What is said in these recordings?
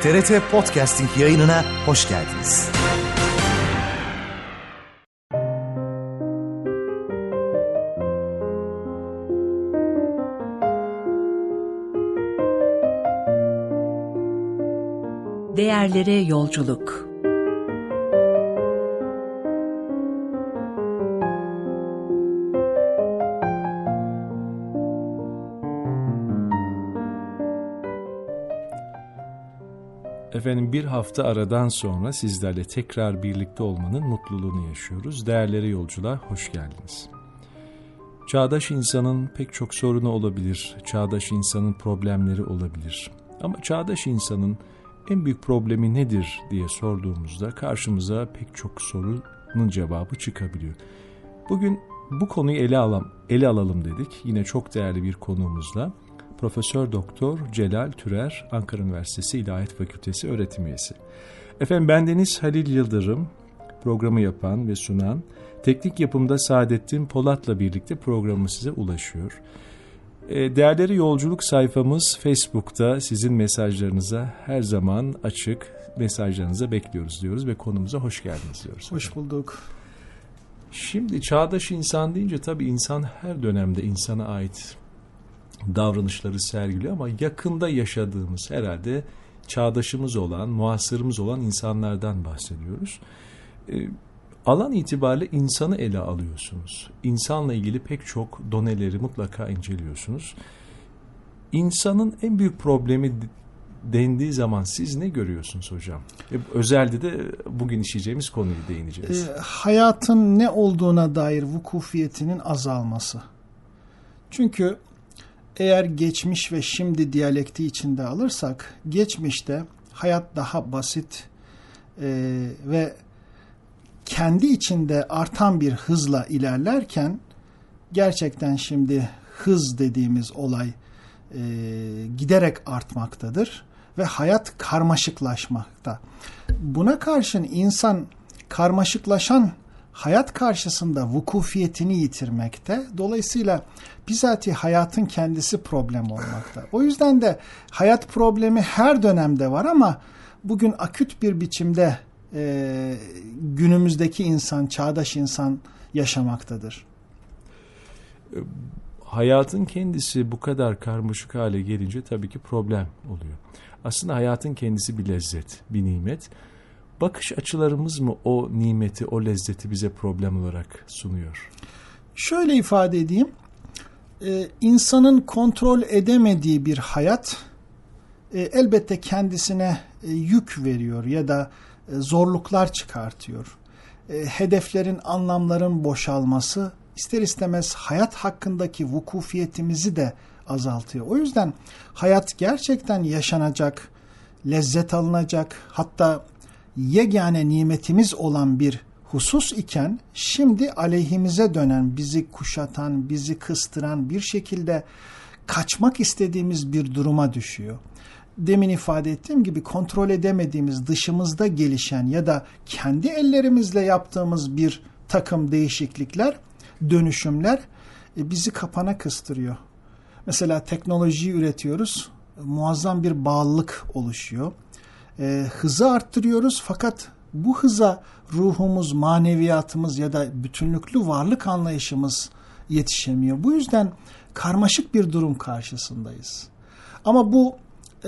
TRT Podcasting yayınına hoş geldiniz. Değerlere yolculuk. Efendim, bir hafta aradan sonra sizlerle tekrar birlikte olmanın mutluluğunu yaşıyoruz. Değerlere yolculuğa hoş geldiniz. Çağdaş insanın pek çok sorunu olabilir. Çağdaş insanın problemleri olabilir. Ama çağdaş insanın en büyük problemi nedir diye sorduğumuzda karşımıza pek çok sorunun cevabı çıkabiliyor. Bugün bu konuyu ele alalım dedik. Yine çok değerli bir konuğumuzla. Profesör Doktor Celal Türer, Ankara Üniversitesi İlahiyat Fakültesi öğretim üyesi. Efendim, bendeniz Halil Yıldırım, programı yapan ve sunan, teknik yapımda Saadettin Polat'la birlikte programı size ulaşıyor. Değerleri Yolculuk sayfamız Facebook'ta, sizin mesajlarınıza her zaman açık, mesajlarınıza bekliyoruz diyoruz ve konumuza hoş geldiniz diyoruz. Hoş bulduk. Şimdi çağdaş insan deyince tabii insan her dönemde insana ait davranışları sergiliyor ama yakında yaşadığımız, herhalde çağdaşımız olan, muasırımız olan insanlardan bahsediyoruz. Alan itibariyle insanı ele alıyorsunuz. İnsanla ilgili pek çok doneleri mutlaka inceliyorsunuz. İnsanın en büyük problemi dendiği zaman siz ne görüyorsunuz hocam? Özellikle de bugün işleyeceğimiz konuyu değineceğiz. Hayatın ne olduğuna dair vukufiyetinin azalması. Çünkü eğer geçmiş ve şimdi diyalekti içinde alırsak, geçmişte hayat daha basit ve kendi içinde artan bir hızla ilerlerken, gerçekten şimdi hız dediğimiz olay giderek artmaktadır ve hayat karmaşıklaşmakta. Buna karşın insan karmaşıklaşan hayat karşısında vukufiyetini yitirmekte. Dolayısıyla bizatihi hayatın kendisi problem olmakta. O yüzden de hayat problemi her dönemde var ama bugün aküt bir biçimde günümüzdeki insan, çağdaş insan yaşamaktadır. Hayatın kendisi bu kadar karmaşık hale gelince tabii ki problem oluyor. Aslında hayatın kendisi bir lezzet, bir nimet. Bakış açılarımız mı o nimeti, o lezzeti bize problem olarak sunuyor? Şöyle ifade edeyim. İnsanın kontrol edemediği bir hayat elbette kendisine yük veriyor ya da zorluklar çıkartıyor. Hedeflerin, anlamların boşalması ister istemez hayat hakkındaki vukufiyetimizi de azaltıyor. O yüzden hayat gerçekten yaşanacak, lezzet alınacak, hatta yegane nimetimiz olan bir husus iken şimdi aleyhimize dönen, bizi kuşatan, bizi kıstıran, bir şekilde kaçmak istediğimiz bir duruma düşüyor. Demin ifade ettiğim gibi kontrol edemediğimiz, dışımızda gelişen ya da kendi ellerimizle yaptığımız bir takım değişiklikler, dönüşümler bizi kapana kıstırıyor. Mesela teknolojiyi üretiyoruz, muazzam bir bağlılık oluşuyor. Hızı arttırıyoruz fakat bu hıza ruhumuz, maneviyatımız ya da bütünlüklü varlık anlayışımız yetişemiyor. Bu yüzden karmaşık bir durum karşısındayız. Ama bu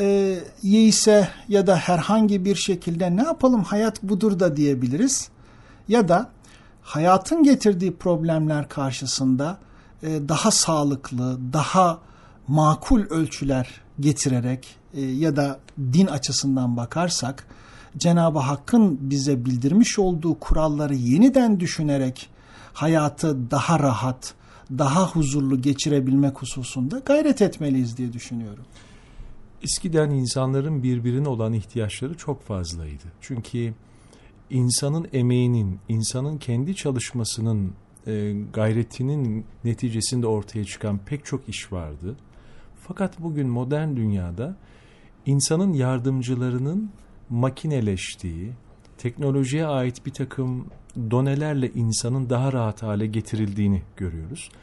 ise ya da herhangi bir şekilde ne yapalım, hayat budur da diyebiliriz. Ya da hayatın getirdiği problemler karşısında daha sağlıklı, daha makul ölçüler getirerek ya da din açısından bakarsak Cenab-ı Hakk'ın bize bildirmiş olduğu kuralları yeniden düşünerek hayatı daha rahat, daha huzurlu geçirebilmek hususunda gayret etmeliyiz diye düşünüyorum. Eskiden insanların birbirine olan ihtiyaçları çok fazlaydı. Çünkü insanın emeğinin, insanın kendi çalışmasının, gayretinin neticesinde ortaya çıkan pek çok iş vardı. Fakat bugün modern dünyada insanın yardımcılarının makineleştiği, teknolojiye ait bir takım donelerle insanın daha rahat hale getirildiğini görüyoruz.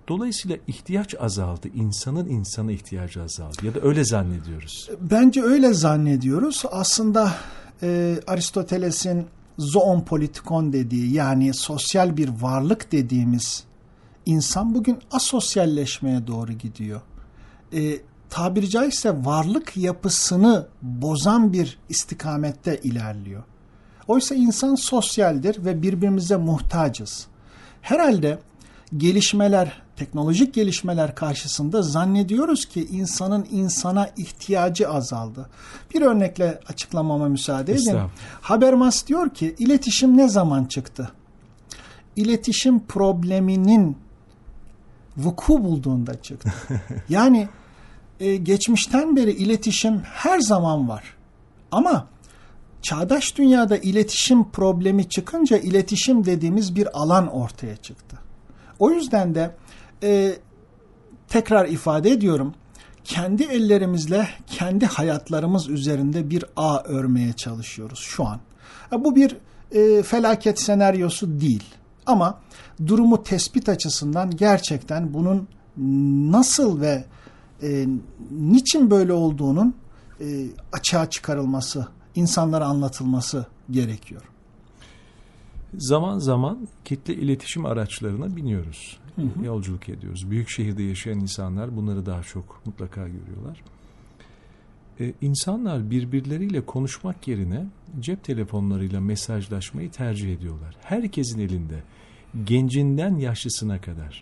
Dolayısıyla ihtiyaç azaldı. İnsanın insana ihtiyacı azaldı. Ya da öyle zannediyoruz. Bence öyle zannediyoruz. Aslında Aristoteles'in zoon politikon dediği, yani sosyal bir varlık dediğimiz insan bugün asosyalleşmeye doğru gidiyor. Tabiri caizse varlık yapısını bozan bir istikamette ilerliyor. Oysa insan sosyaldir ve birbirimize muhtacız. Herhalde gelişmeler, teknolojik gelişmeler karşısında zannediyoruz ki insanın insana ihtiyacı azaldı. Bir örnekle açıklamama müsaade edin. Habermas diyor ki iletişim ne zaman çıktı? İletişim probleminin vuku bulduğunda çıktı. Yani geçmişten beri iletişim her zaman var. Ama çağdaş dünyada iletişim problemi çıkınca iletişim dediğimiz bir alan ortaya çıktı. O yüzden de tekrar ifade ediyorum, kendi ellerimizle kendi hayatlarımız üzerinde bir ağ örmeye çalışıyoruz şu an. Bu bir felaket senaryosu değil. Ama durumu tespit açısından gerçekten bunun nasıl ve niçin böyle olduğunun açığa çıkarılması, insanlara anlatılması gerekiyor. Zaman zaman kitle iletişim araçlarına biniyoruz. Yolculuk ediyoruz. Büyük şehirde yaşayan insanlar bunları daha çok mutlaka görüyorlar. İnsanlar birbirleriyle konuşmak yerine cep telefonlarıyla mesajlaşmayı tercih ediyorlar. Herkesin elinde, gencinden yaşlısına kadar.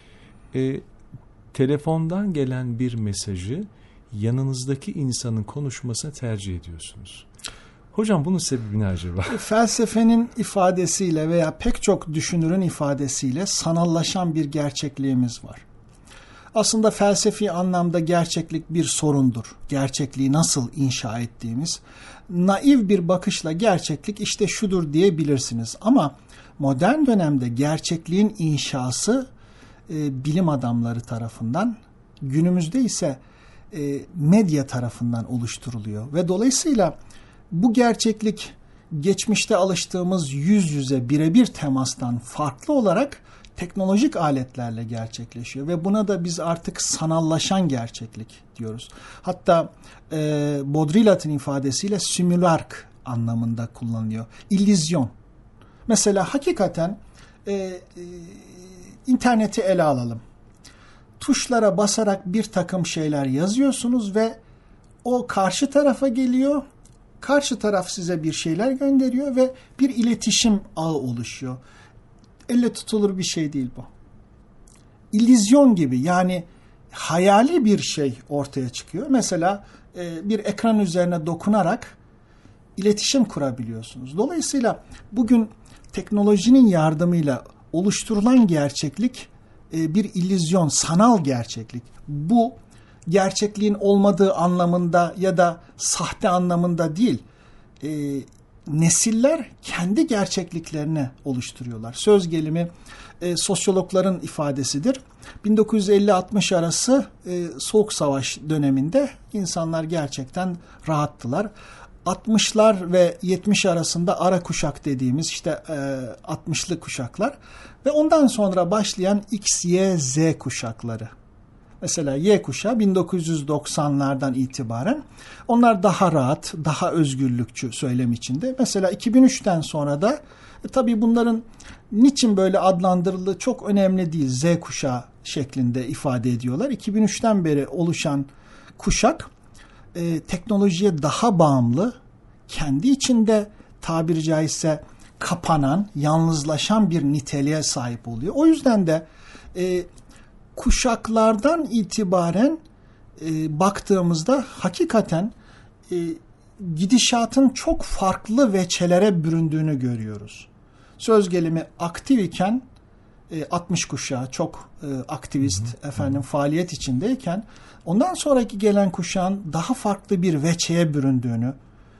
Telefondan gelen bir mesajı yanınızdaki insanın konuşmasını tercih ediyorsunuz. Hocam bunun sebebi ne acaba? Felsefenin ifadesiyle veya pek çok düşünürün ifadesiyle sanallaşan bir gerçekliğimiz var. Aslında felsefi anlamda gerçeklik bir sorundur. Gerçekliği nasıl inşa ettiğimiz. Naif bir bakışla gerçeklik işte şudur diyebilirsiniz. Ama modern dönemde gerçekliğin inşası bilim adamları tarafından, günümüzde ise medya tarafından oluşturuluyor. Ve dolayısıyla bu gerçeklik geçmişte alıştığımız yüz yüze birebir temastan farklı olarak teknolojik aletlerle gerçekleşiyor. Ve buna da biz artık sanallaşan gerçeklik diyoruz. Hatta Baudrillard'ın ifadesiyle simülark anlamında kullanılıyor. İllüzyon. Mesela hakikaten interneti ele alalım. Tuşlara basarak bir takım şeyler yazıyorsunuz ve o karşı tarafa geliyor. Karşı taraf size bir şeyler gönderiyor ve bir iletişim ağı oluşuyor. Elle tutulur bir şey değil bu. İllüzyon gibi, yani hayali bir şey ortaya çıkıyor. Mesela bir ekran üzerine dokunarak iletişim kurabiliyorsunuz. Dolayısıyla bugün teknolojinin yardımıyla oluşturulan gerçeklik bir illüzyon, sanal gerçeklik. Bu gerçekliğin olmadığı anlamında ya da sahte anlamında değil. Nesiller kendi gerçekliklerini oluşturuyorlar. Söz gelimi sosyologların ifadesidir. 1950-60 arası Soğuk Savaş döneminde insanlar gerçekten rahattılar. 60'lar ve 70 arasında ara kuşak dediğimiz işte 60'lı kuşaklar ve ondan sonra başlayan X, Y, Z kuşakları. Mesela Y kuşağı 1990'lardan itibaren onlar daha rahat, daha özgürlükçü söylem içinde. Mesela 2003'ten sonra da tabii bunların niçin böyle adlandırıldığı çok önemli değil. Z kuşağı şeklinde ifade ediyorlar. 2003'ten beri oluşan kuşak teknolojiye daha bağımlı, kendi içinde tabiri caizse kapanan, yalnızlaşan bir niteliğe sahip oluyor. O yüzden de kuşaklardan itibaren baktığımızda hakikaten gidişatın çok farklı veçelere büründüğünü görüyoruz. Söz gelimi aktif iken 60 kuşağı çok aktivist faaliyet içindeyken ondan sonraki gelen kuşağın daha farklı bir veçeye büründüğünü,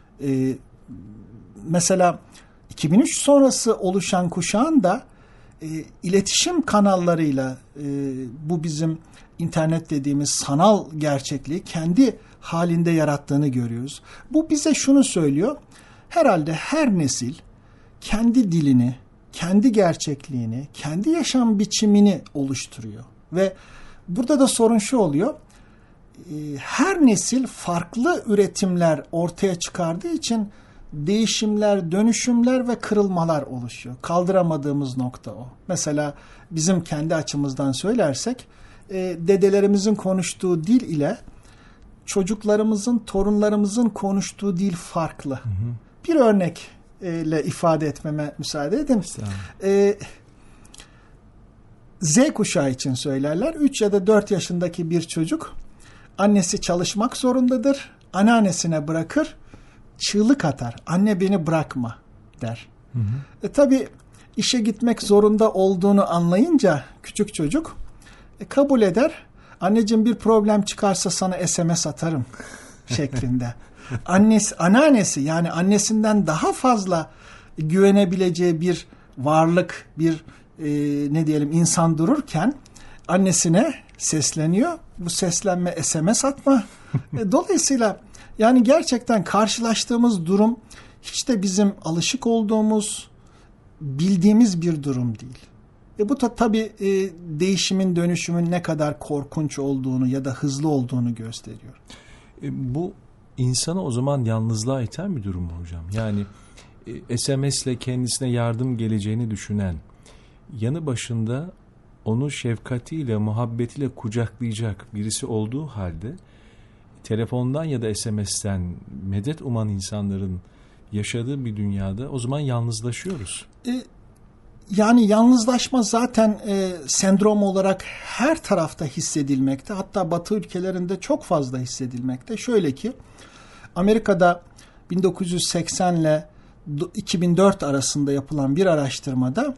mesela 2003 sonrası oluşan kuşağın da iletişim kanallarıyla bu bizim internet dediğimiz sanal gerçekliği kendi halinde yarattığını görüyoruz. Bu bize şunu söylüyor. Herhalde her nesil kendi dilini, kendi gerçekliğini, kendi yaşam biçimini oluşturuyor. Ve burada da sorun şu oluyor. Her nesil farklı üretimler ortaya çıkardığı için değişimler, dönüşümler ve kırılmalar oluşuyor. Kaldıramadığımız nokta o. Mesela bizim kendi açımızdan söylersek dedelerimizin konuştuğu dil ile çocuklarımızın, torunlarımızın konuştuğu dil farklı. Bir örnekle ifade etmeme müsaade edin. Z kuşağı için söylerler. 3 ya da 4 yaşındaki bir çocuk annesi çalışmak zorundadır. Anneannesine bırakır, çığlık atar. Anne beni bırakma der. Tabii işe gitmek zorunda olduğunu anlayınca küçük çocuk kabul eder. Anneciğim bir problem çıkarsa sana SMS atarım şeklinde. Anneannesi yani annesinden daha fazla güvenebileceği bir varlık, bir insan dururken annesine sesleniyor. Bu seslenme SMS atma. Dolayısıyla yani gerçekten karşılaştığımız durum hiç de bizim alışık olduğumuz, bildiğimiz bir durum değil. Bu da tabii değişimin, dönüşümün ne kadar korkunç olduğunu ya da hızlı olduğunu gösteriyor. Bu insanı o zaman yalnızlığa iten bir durum mu hocam? Yani SMS'le kendisine yardım geleceğini düşünen, yanı başında onu şefkatiyle, muhabbetiyle kucaklayacak birisi olduğu halde telefondan ya da SMS'ten medet uman insanların yaşadığı bir dünyada o zaman yalnızlaşıyoruz. Yani yalnızlaşma zaten sendrom olarak her tarafta hissedilmekte. Hatta Batı ülkelerinde çok fazla hissedilmekte. Şöyle ki Amerika'da 1980 ile 2004 arasında yapılan bir araştırmada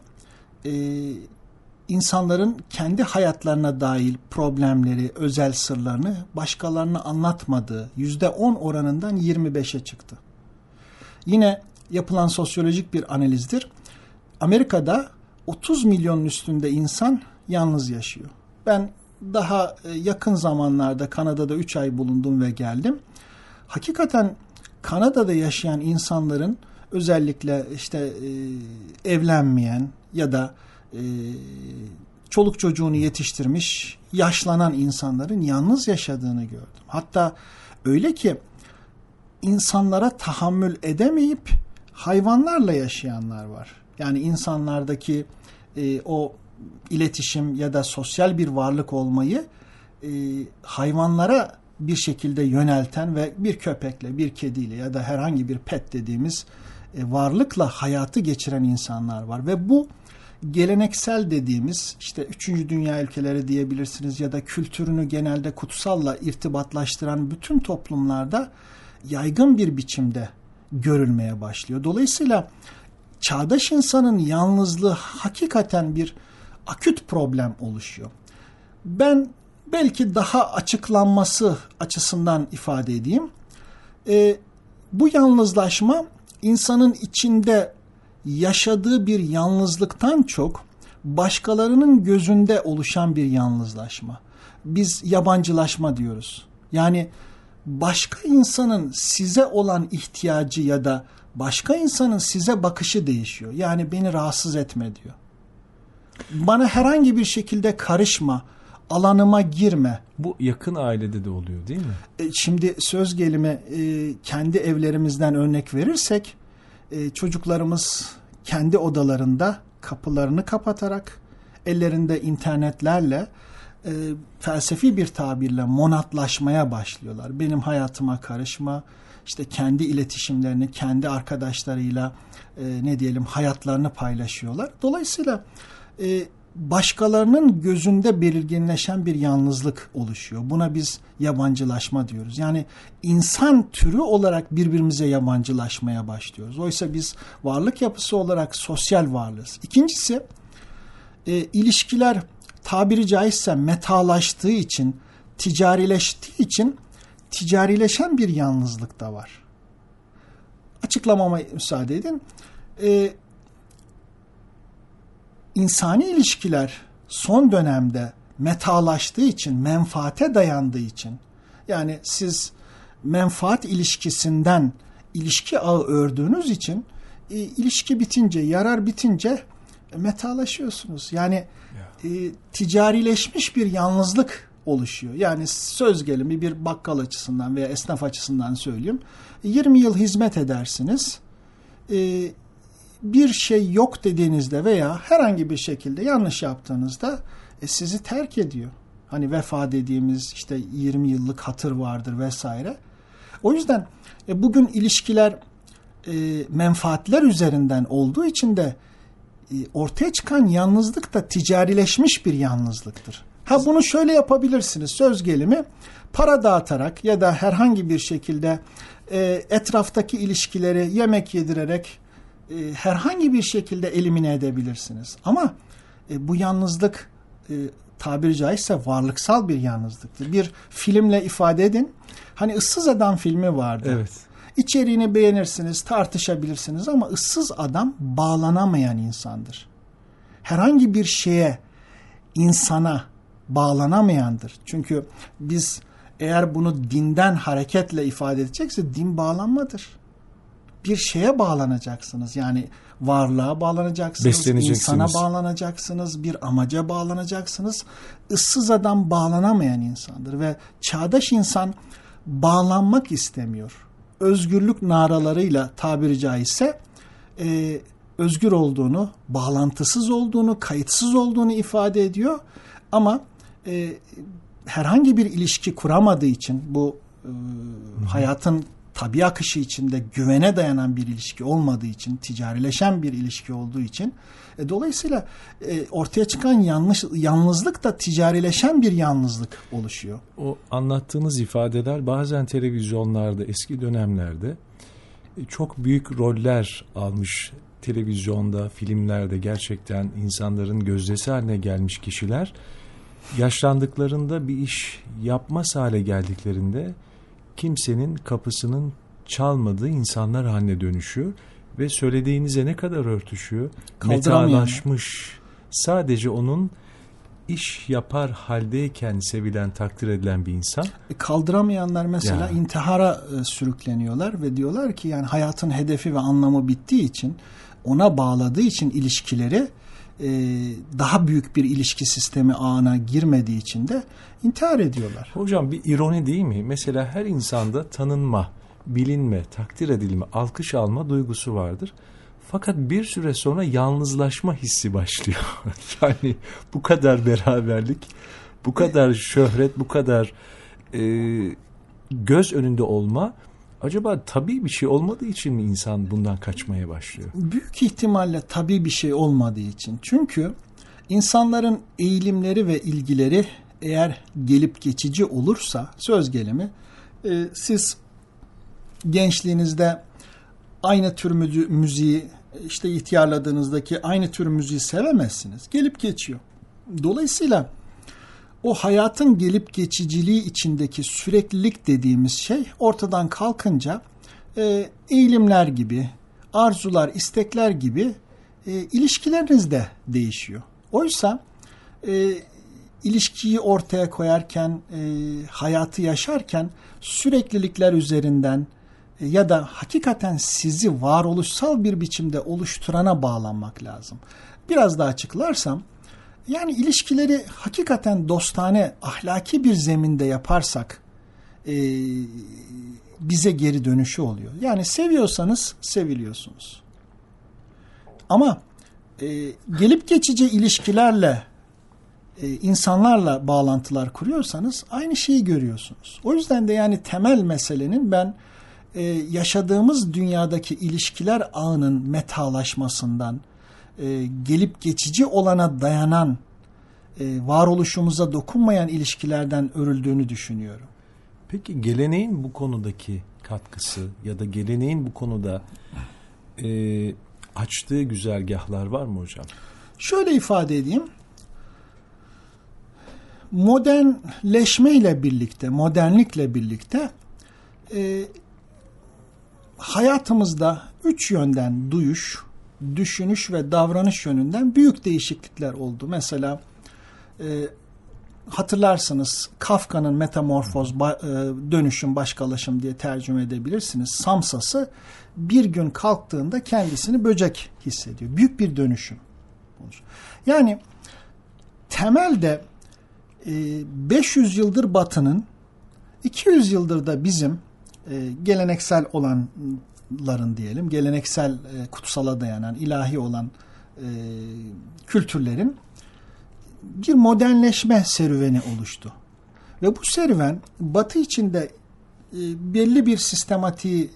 insanların kendi hayatlarına dair problemleri, özel sırlarını başkalarına anlatmadığı %10 oranından 25'e çıktı. Yine yapılan sosyolojik bir analizdir. Amerika'da 30 milyonun üstünde insan yalnız yaşıyor. Ben daha yakın zamanlarda Kanada'da 3 ay bulundum ve geldim. Hakikaten Kanada'da yaşayan insanların özellikle evlenmeyen ya da çoluk çocuğunu yetiştirmiş, yaşlanan insanların yalnız yaşadığını gördüm. Hatta öyle ki insanlara tahammül edemeyip hayvanlarla yaşayanlar var. Yani insanlardaki o iletişim ya da sosyal bir varlık olmayı hayvanlara bir şekilde yönelten ve bir köpekle, bir kediyle ya da herhangi bir pet dediğimiz varlıkla hayatı geçiren insanlar var. Ve bu geleneksel dediğimiz 3. dünya ülkeleri diyebilirsiniz ya da kültürünü genelde kutsalla irtibatlaştıran bütün toplumlarda yaygın bir biçimde görülmeye başlıyor. Dolayısıyla çağdaş insanın yalnızlığı hakikaten bir akut problem oluşuyor. Ben belki daha açıklanması açısından ifade edeyim. Bu yalnızlaşma insanın içinde yaşadığı bir yalnızlıktan çok başkalarının gözünde oluşan bir yalnızlaşma. Biz yabancılaşma diyoruz. Yani başka insanın size olan ihtiyacı ya da başka insanın size bakışı değişiyor. Yani beni rahatsız etme diyor. Bana herhangi bir şekilde karışma, alanıma girme. Bu yakın ailede de oluyor değil mi? Şimdi söz gelimi kendi evlerimizden örnek verirsek çocuklarımız kendi odalarında kapılarını kapatarak ellerinde internetlerle felsefi bir tabirle monatlaşmaya başlıyorlar. Benim hayatıma karışma, kendi iletişimlerini, kendi arkadaşlarıyla hayatlarını paylaşıyorlar. Dolayısıyla başkalarının gözünde belirginleşen bir yalnızlık oluşuyor. Buna biz yabancılaşma diyoruz. Yani insan türü olarak birbirimize yabancılaşmaya başlıyoruz. Oysa biz varlık yapısı olarak sosyal varlığız. İkincisi, ilişkiler tabiri caizse metalaştığı için, ticarileştiği için ticarileşen bir yalnızlık da var. Açıklamama müsaade edin. İnsani ilişkiler son dönemde metalaştığı için, menfaate dayandığı için, yani siz menfaat ilişkisinden ilişki ağı ördüğünüz için ilişki bitince, yarar bitince metalaşıyorsunuz. Yani ticarileşmiş bir yalnızlık oluşuyor. Yani söz gelimi bir bakkal açısından veya esnaf açısından söyleyeyim. 20 yıl hizmet edersiniz. Bir şey yok dediğinizde veya herhangi bir şekilde yanlış yaptığınızda sizi terk ediyor. Hani vefa dediğimiz işte 20 yıllık hatır vardır vesaire. O yüzden bugün ilişkiler menfaatler üzerinden olduğu için de ortaya çıkan yalnızlık da ticarileşmiş bir yalnızlıktır. Bunu şöyle yapabilirsiniz. Söz gelimi para dağıtarak ya da herhangi bir şekilde etraftaki ilişkileri yemek yedirerek herhangi bir şekilde elimine edebilirsiniz. Ama bu yalnızlık tabiri caizse varlıksal bir yalnızlıktır. Bir filmle ifade edin. Hani Issız Adam filmi vardı. Evet. İçeriğini beğenirsiniz, tartışabilirsiniz ama ıssız adam bağlanamayan insandır. Herhangi bir şeye, insana bağlanamayandır. Çünkü biz eğer bunu dinden hareketle ifade edecekse din bağlanmadır. Bir şeye bağlanacaksınız. Yani varlığa bağlanacaksınız, insana bağlanacaksınız, bir amaca bağlanacaksınız. Issız adam bağlanamayan insandır ve çağdaş insan bağlanmak istemiyor. Özgürlük naralarıyla tabiri caizse özgür olduğunu, bağlantısız olduğunu, kayıtsız olduğunu ifade ediyor. Ama herhangi bir ilişki kuramadığı için bu hayatın tabii akışı içinde güvene dayanan bir ilişki olmadığı için, ticarileşen bir ilişki olduğu için dolayısıyla ortaya çıkan yalnızlık da ticarileşen bir yalnızlık oluşuyor. O anlattığınız ifadeler bazen televizyonlarda eski dönemlerde çok büyük roller almış, televizyonda, filmlerde gerçekten insanların gözdesi haline gelmiş kişiler yaşlandıklarında bir iş yapmaz hale geldiklerinde kimsenin kapısının çalmadığı insanlar haline dönüşüyor ve söylediğinize ne kadar örtüşüyor. Metalaşmış. Sadece onun iş yapar haldeyken sevilen, takdir edilen bir insan. Kaldıramayanlar mesela intihara sürükleniyorlar ve diyorlar ki yani hayatın hedefi ve anlamı bittiği için, ona bağladığı için ilişkileri daha büyük bir ilişki sistemi ağına girmediği için de intihar ediyorlar. Hocam bir ironi değil mi? Mesela her insanda tanınma, bilinme, takdir edilme, alkış alma duygusu vardır. Fakat bir süre sonra yalnızlaşma hissi başlıyor. Yani bu kadar beraberlik, bu kadar şöhret, bu kadar göz önünde olma, acaba tabii bir şey olmadığı için mi insan bundan kaçmaya başlıyor? Büyük ihtimalle tabii bir şey olmadığı için. Çünkü insanların eğilimleri ve ilgileri eğer gelip geçici olursa, söz gelimi, siz gençliğinizde aynı tür müziği, işte ihtiyarladığınızdaki aynı tür müziği sevemezsiniz. Gelip geçiyor. Dolayısıyla o hayatın gelip geçiciliği içindeki süreklilik dediğimiz şey ortadan kalkınca eğilimler gibi, arzular, istekler gibi ilişkileriniz de değişiyor. Oysa ilişkiyi ortaya koyarken, hayatı yaşarken süreklilikler üzerinden ya da hakikaten sizi varoluşsal bir biçimde oluşturana bağlanmak lazım. Biraz daha açıklarsam, yani ilişkileri hakikaten dostane, ahlaki bir zeminde yaparsak bize geri dönüşü oluyor. Yani seviyorsanız seviliyorsunuz. Ama gelip geçici ilişkilerle, insanlarla bağlantılar kuruyorsanız aynı şeyi görüyorsunuz. O yüzden de yani temel meselenin ben yaşadığımız dünyadaki ilişkiler ağının metalaşmasından, gelip geçici olana dayanan, varoluşumuza dokunmayan ilişkilerden örüldüğünü düşünüyorum. Peki geleneğin bu konudaki katkısı ya da geleneğin bu konuda açtığı güzergahlar var mı hocam? Şöyle ifade edeyim. Modernleşmeyle birlikte, modernlikle birlikte hayatımızda 3 yönden duyuş, düşünüş ve davranış yönünden büyük değişiklikler oldu. Mesela hatırlarsınız Kafka'nın Metamorfoz, dönüşüm, başkalaşım diye tercüme edebilirsiniz. Samsası bir gün kalktığında kendisini böcek hissediyor. Büyük bir dönüşüm olur. Yani temelde 500 yıldır Batı'nın, 200 yıldır da bizim geleneksel olanların diyelim, geleneksel kutsala dayanan, ilahi olan kültürlerin bir modernleşme serüveni oluştu. Ve bu serüven Batı içinde belli bir sistematiğe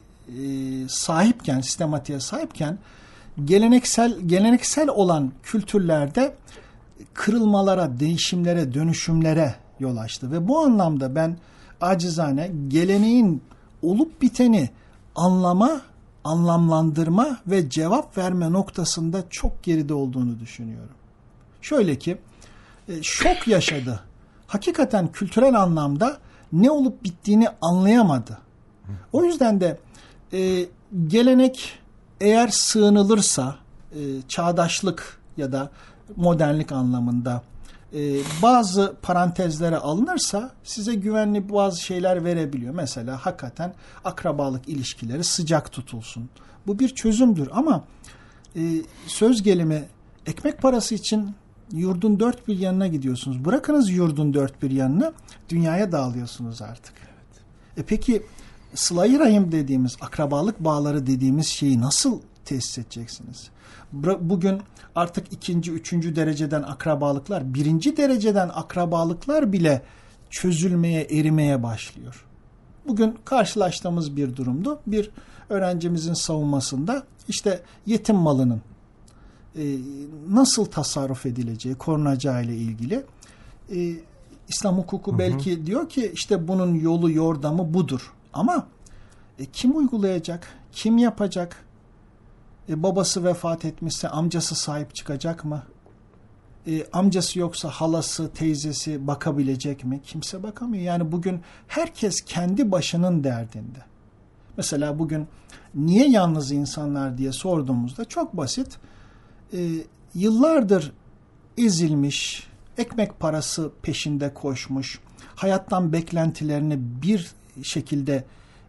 sahipken geleneksel olan kültürlerde kırılmalara, değişimlere, dönüşümlere yol açtı. Ve bu anlamda ben acizane geleneğin olup biteni anlamlandırma ve cevap verme noktasında çok geride olduğunu düşünüyorum. Şöyle ki, şok yaşadı. Hakikaten kültürel anlamda ne olup bittiğini anlayamadı. O yüzden de gelenek eğer sığınılırsa, çağdaşlık ya da modernlik anlamında bazı parantezlere alınırsa size güvenli bazı şeyler verebiliyor. Mesela hakikaten akrabalık ilişkileri sıcak tutulsun. Bu bir çözümdür ama söz gelimi ekmek parası için yurdun dört bir yanına gidiyorsunuz. Bırakınız yurdun dört bir yanını, dünyaya dağılıyorsunuz artık. Evet. Peki sıla-i rahim dediğimiz, akrabalık bağları dediğimiz şeyi nasıl tesis edeceksiniz? Bugün artık ikinci, üçüncü dereceden akrabalıklar, birinci dereceden akrabalıklar bile çözülmeye, erimeye başlıyor. Bugün karşılaştığımız bir durumdu. Bir öğrencimizin savunmasında işte yetim malının nasıl tasarruf edileceği, korunacağı ile ilgili İslam hukuku belki diyor ki işte bunun yolu, yordamı budur. Ama kim uygulayacak, kim yapacak? Babası vefat etmişse amcası sahip çıkacak mı? Amcası yoksa halası, teyzesi bakabilecek mi? Kimse bakamıyor. Yani bugün herkes kendi başının derdinde. Mesela bugün niye yalnız insanlar diye sorduğumuzda çok basit. Yıllardır ezilmiş, ekmek parası peşinde koşmuş, hayattan beklentilerini bir şekilde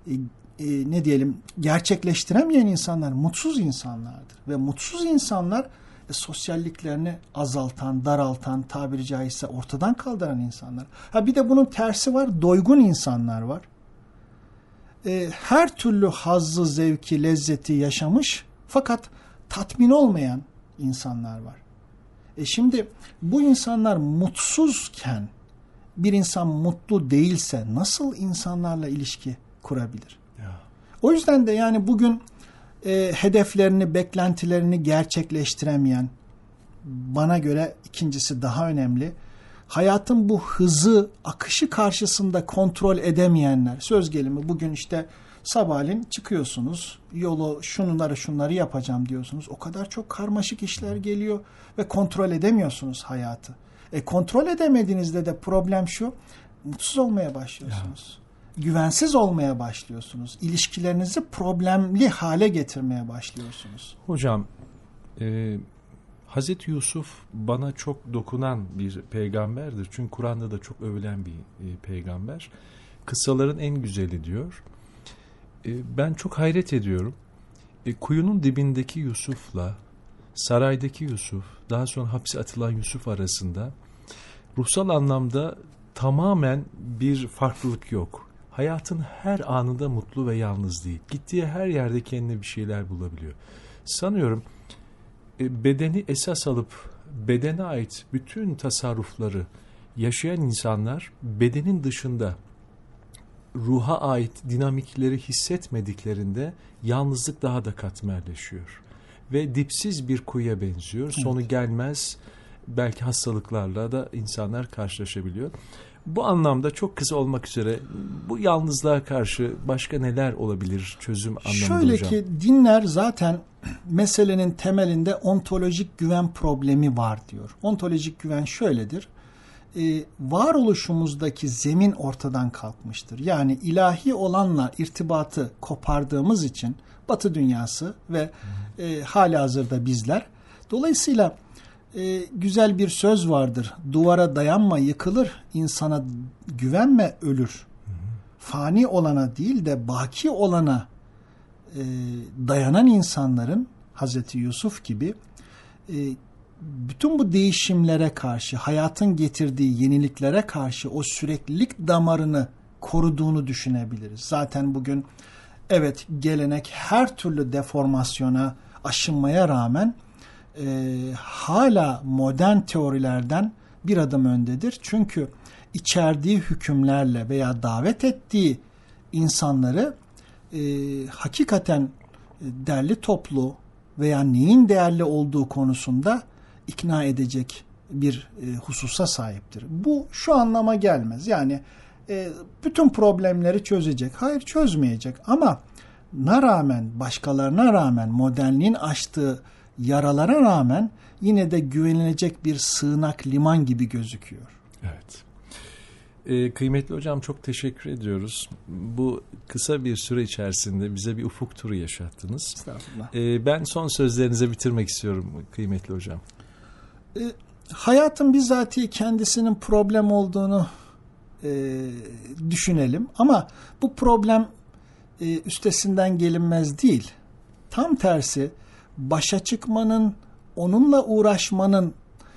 gerçekleştiremeyen insanlar mutsuz insanlardır. Ve mutsuz insanlar sosyalliklerini azaltan, daraltan, tabiri caizse ortadan kaldıran insanlar. Bir de bunun tersi var, doygun insanlar var. Her türlü hazzı, zevki, lezzeti yaşamış fakat tatmin olmayan insanlar var. Şimdi bu insanlar mutsuzken bir insan mutlu değilse nasıl insanlarla ilişki kurabilir? Ya. O yüzden de yani bugün hedeflerini, beklentilerini gerçekleştiremeyen, bana göre ikincisi daha önemli, hayatın bu hızı, akışı karşısında kontrol edemeyenler. Söz gelimi bugün işte sabahleyin çıkıyorsunuz, yolu şunları yapacağım diyorsunuz. O kadar çok karmaşık işler geliyor ve kontrol edemiyorsunuz hayatı. Kontrol edemediğinizde de problem şu, mutsuz olmaya başlıyorsunuz. Ya. Güvensiz olmaya başlıyorsunuz. İlişkilerinizi problemli hale getirmeye başlıyorsunuz. Hocam, Hazreti Yusuf bana çok dokunan bir peygamberdir. Çünkü Kur'an'da da çok övülen bir peygamber. Kıssaların en güzeli diyor. Ben çok hayret ediyorum. Kuyunun dibindeki Yusuf'la saraydaki Yusuf, daha sonra hapse atılan Yusuf arasında ruhsal anlamda tamamen bir farklılık yok. Hayatın her anında mutlu ve yalnız değil. Gittiği her yerde kendine bir şeyler bulabiliyor. Sanıyorum bedeni esas alıp bedene ait bütün tasarrufları yaşayan insanlar bedenin dışında ruha ait dinamikleri hissetmediklerinde yalnızlık daha da katmerleşiyor. Ve dipsiz bir kuyuya benziyor. Evet. Sonu gelmez, belki hastalıklarla da insanlar karşılaşabiliyor. Bu anlamda çok kısa olmak üzere bu yalnızlığa karşı başka neler olabilir çözüm anlamında Şöyle hocam? Ki dinler zaten meselenin temelinde ontolojik güven problemi var diyor. Ontolojik güven şöyledir. Varoluşumuzdaki zemin ortadan kalkmıştır. Yani ilahi olanla irtibatı kopardığımız için Batı dünyası ve halihazırda bizler. Dolayısıyla güzel bir söz vardır. Duvara dayanma yıkılır, insana güvenme ölür. Fani olana değil de baki olana dayanan insanların Hazreti Yusuf gibi bütün bu değişimlere karşı, hayatın getirdiği yeniliklere karşı o süreklilik damarını koruduğunu düşünebiliriz. Zaten bugün evet, gelenek her türlü deformasyona, aşınmaya rağmen hala modern teorilerden bir adım öndedir. Çünkü içerdiği hükümlerle veya davet ettiği insanları hakikaten derli toplu veya neyin değerli olduğu konusunda ikna edecek bir hususa sahiptir. Bu şu anlama gelmez. Yani bütün problemleri çözecek. Hayır, çözmeyecek. Ama başkalarına rağmen, modernliğin açtığı yaralara rağmen yine de güvenilecek bir sığınak, liman gibi gözüküyor. Evet. Kıymetli hocam, çok teşekkür ediyoruz. Bu kısa bir süre içerisinde bize bir ufuk turu yaşattınız. Estağfurullah. Ben son sözlerinize bitirmek istiyorum kıymetli hocam. Hayatın bizatihi kendisinin problem olduğunu düşünelim. Ama bu problem üstesinden gelinmez değil. Tam tersi, başa çıkmanın, onunla uğraşmanın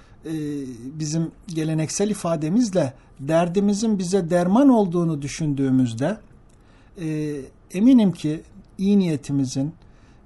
bizim geleneksel ifademizle derdimizin bize derman olduğunu düşündüğümüzde eminim ki iyi niyetimizin,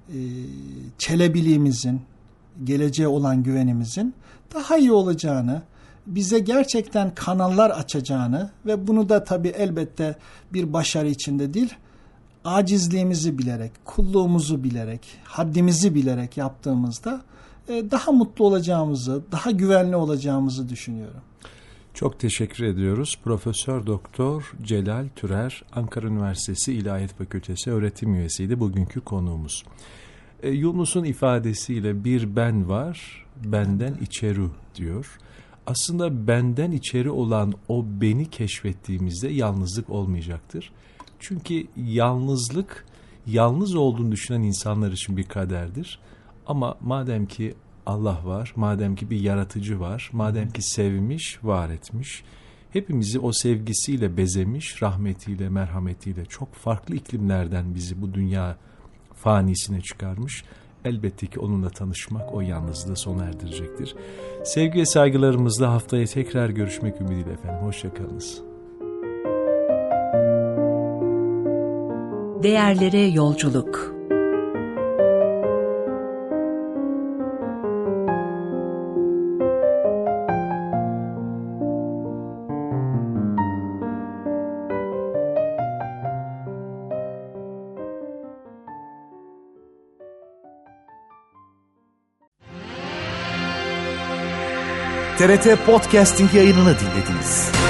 çelebiliğimizin, geleceğe olan güvenimizin daha iyi olacağını, bize gerçekten kanallar açacağını ve bunu da tabii elbette bir başarı içinde değil, acizliğimizi bilerek, kulluğumuzu bilerek, haddimizi bilerek yaptığımızda daha mutlu olacağımızı, daha güvenli olacağımızı düşünüyorum. Çok teşekkür ediyoruz. Profesör Doktor Celal Türer, Ankara Üniversitesi İlahiyat Fakültesi öğretim üyesiydi bugünkü konuğumuz. Yunus'un ifadesiyle bir ben var, benden içeri diyor. Aslında benden içeri olan o beni keşfettiğimizde yalnızlık olmayacaktır. Çünkü yalnızlık, yalnız olduğunu düşünen insanlar için bir kaderdir. Ama madem ki Allah var, madem ki bir yaratıcı var, madem ki sevmiş, var etmiş, hepimizi o sevgisiyle bezemiş, rahmetiyle, merhametiyle çok farklı iklimlerden bizi bu dünya fanisine çıkarmış. Elbette ki onunla tanışmak o yalnızlığı sona erdirecektir. Sevgi ve saygılarımızla haftaya tekrar görüşmek ümidiyle efendim. Hoşçakalınız. Değerlere yolculuk. TRT Podcasting yayınını dinlediniz.